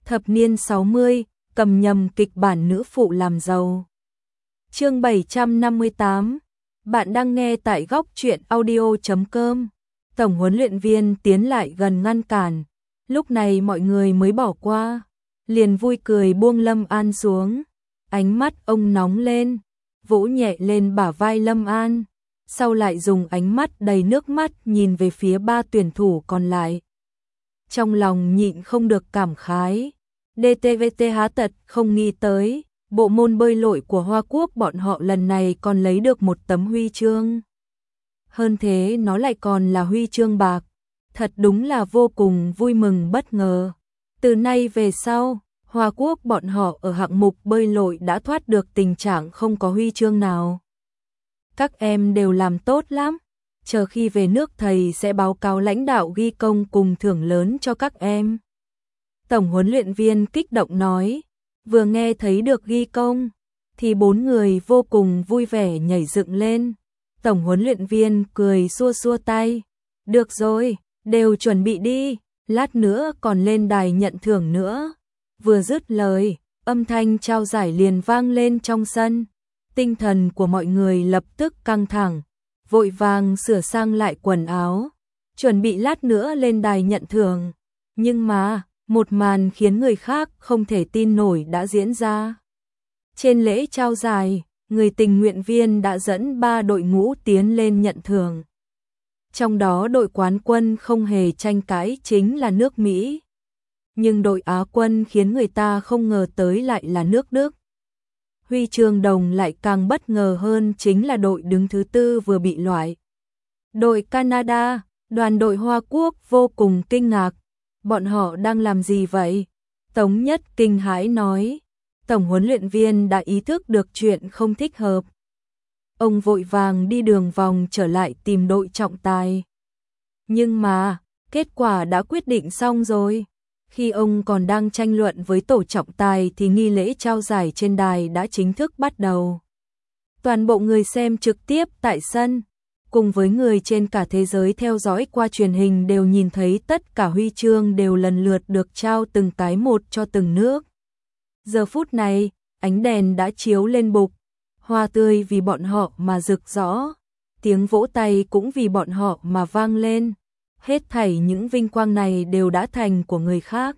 Thập niên 60, cầm nhầm kịch bản nữ phụ làm giàu. Chương 758. Bạn đang nghe tại góc truyện audio.com. Tổng huấn luyện viên tiến lại gần ngăn cản. Lúc này mọi người mới bỏ qua, liền vui cười buông Lâm An xuống. Ánh mắt ông nóng lên, vỗ nhẹ lên bả vai Lâm An, sau lại dùng ánh mắt đầy nước mắt nhìn về phía ba tuyển thủ còn lại. Trong lòng nhịn không được cảm khái, DTVT há tật không nghĩ tới, bộ môn bơi lội của Hoa Quốc bọn họ lần này còn lấy được một tấm huy chương. Hơn thế nó lại còn là huy chương bạc, thật đúng là vô cùng vui mừng bất ngờ. Từ nay về sau, Hoa Quốc bọn họ ở hạng mục bơi lội đã thoát được tình trạng không có huy chương nào. Các em đều làm tốt lắm, chờ khi về nước thầy sẽ báo cáo lãnh đạo ghi công cùng thưởng lớn cho các em. Tổng huấn luyện viên kích động nói, vừa nghe thấy được ghi công, thì bốn người vô cùng vui vẻ nhảy dựng lên. Tổng huấn luyện viên cười xua xua tay, được rồi, đều chuẩn bị đi, lát nữa còn lên đài nhận thưởng nữa. Vừa dứt lời, âm thanh trao giải liền vang lên trong sân. Tinh thần của mọi người lập tức căng thẳng, vội vàng sửa sang lại quần áo, chuẩn bị lát nữa lên đài nhận thưởng. Nhưng mà, một màn khiến người khác không thể tin nổi đã diễn ra. Trên lễ trao giải, người tình nguyện viên đã dẫn 3 đội ngũ tiến lên nhận thưởng. Trong đó đội quán quân không hề tranh cãi chính là nước Mỹ. Nhưng đội Á quân khiến người ta không ngờ tới lại là nước Đức. Huy chương đồng lại càng bất ngờ hơn chính là đội đứng thứ 4 vừa bị loại. Đội Canada, đoàn đội Hoa Quốc vô cùng kinh ngạc. Bọn họ đang làm gì vậy? Tống Nhất kinh hãi nói. Tổng huấn luyện viên đã ý thức được chuyện không thích hợp. Ông vội vàng đi đường vòng trở lại tìm đội trọng tài. Nhưng mà, kết quả đã quyết định xong rồi. Khi ông còn đang tranh luận với tổ trọng tài thì nghi lễ trao giải trên đài đã chính thức bắt đầu. Toàn bộ người xem trực tiếp tại sân, cùng với người trên cả thế giới theo dõi qua truyền hình đều nhìn thấy tất cả huy chương đều lần lượt được trao từng cái một cho từng nước. Giờ phút này, ánh đèn đã chiếu lên bục, hoa tươi vì bọn họ mà rực rỡ, tiếng vỗ tay cũng vì bọn họ mà vang lên. Hết thảy những vinh quang này đều đã thành của người khác.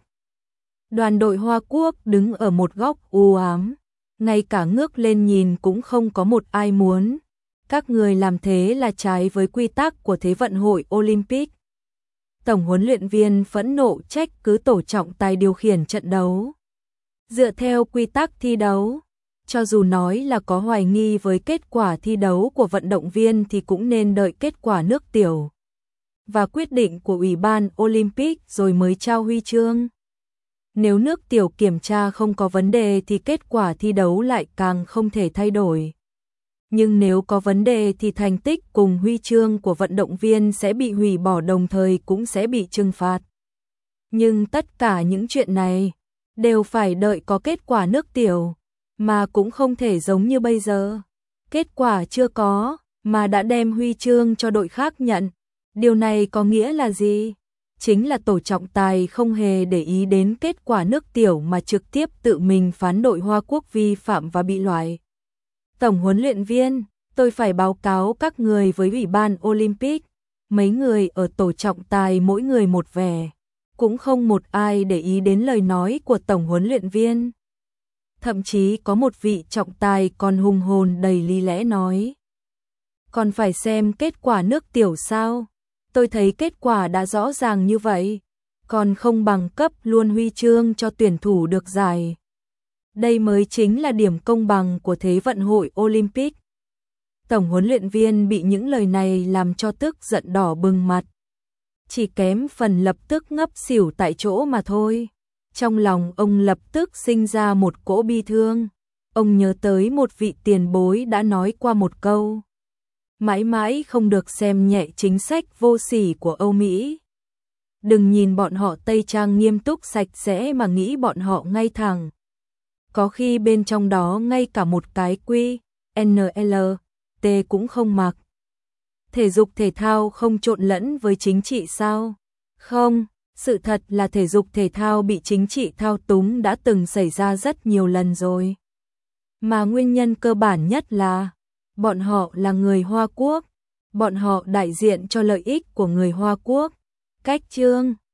Đoàn đội Hoa Quốc đứng ở một góc u ám, ngay cả ngước lên nhìn cũng không có một ai muốn. Các người làm thế là trái với quy tắc của Thế vận hội Olympic. Tổng huấn luyện viên phẫn nộ trách cứ tổ trọng tài điều khiển trận đấu. Dựa theo quy tắc thi đấu, cho dù nói là có hoài nghi với kết quả thi đấu của vận động viên thì cũng nên đợi kết quả nước tiểu và quyết định của Ủy ban Olympic rồi mới trao huy chương. Nếu nước tiểu kiểm tra không có vấn đề thì kết quả thi đấu lại càng không thể thay đổi. Nhưng nếu có vấn đề thì thành tích cùng huy chương của vận động viên sẽ bị hủy bỏ đồng thời cũng sẽ bị trừng phạt. Nhưng tất cả những chuyện này đều phải đợi có kết quả nước tiểu, mà cũng không thể giống như bây giờ. Kết quả chưa có, mà đã đem huy chương cho đội khác nhận. Điều này có nghĩa là gì? Chính là tổ trọng tài không hề để ý đến kết quả nước tiểu mà trực tiếp tự mình phán đội Hoa Quốc vi phạm và bị loại. Tổng huấn luyện viên, tôi phải báo cáo các người với Ủy ban Olympic. Mấy người ở tổ trọng tài mỗi người một vẻ, cũng không một ai để ý đến lời nói của tổng huấn luyện viên. Thậm chí có một vị trọng tài còn hùng hồn đầy lý lẽ nói. Còn phải xem kết quả nước tiểu sao? Tôi thấy kết quả đã rõ ràng như vậy, còn không bằng cấp luôn huy chương cho tuyển thủ được giải. Đây mới chính là điểm công bằng của Thế vận hội Olympic. Tổng huấn luyện viên bị những lời này làm cho tức giận đỏ bừng mặt. Chỉ kém phần lập tức ngất xỉu tại chỗ mà thôi. Trong lòng ông lập tức sinh ra một cỗ bi thương. Ông nhớ tới một vị tiền bối đã nói qua một câu. Mãi mãi không được xem nhẹ chính sách vô sỉ của Âu Mỹ. Đừng nhìn bọn họ Tây Trang nghiêm túc sạch sẽ mà nghĩ bọn họ ngay thẳng. Có khi bên trong đó ngay cả một cái quy, NL, T cũng không mặc. Thể dục thể thao không trộn lẫn với chính trị sao? Không, Sự thật là thể dục thể thao bị chính trị thao túng đã từng xảy ra rất nhiều lần rồi. Mà nguyên nhân cơ bản nhất là bọn họ là người Hoa Quốc, bọn họ đại diện cho lợi ích của người Hoa Quốc. Cách chương